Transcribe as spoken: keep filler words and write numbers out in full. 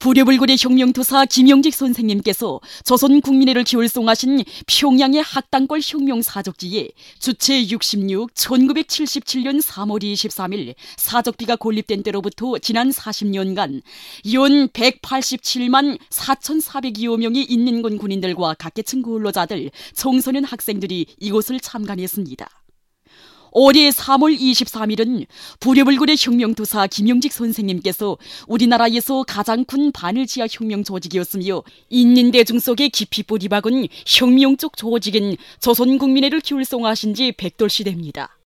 부랴불고래 혁명투사 김영직 선생님께서 조선국민회를 기울송하신 평양의 학당골 혁명사적지에 주체 육십육 천구백칠십칠 년 삼월 이십삼일 사적비가 건립된 때로부터 지난 사십 년간 연 백팔십칠만 사천사백여 명의 인민군 군인들과 각계층 근로자들, 청소년 학생들이 이곳을 참관했습니다. 올해 삼월 이십삼일은 부랴불고래 혁명투사 김영직 선생님께서 우리나라에서 가장 큰 바늘지하 혁명 조직이었으며 인민대중 속에 깊이 뿌리 박은 혁명적 조직인 조선국민회를 기울송하신 지 백돌 시대입니다.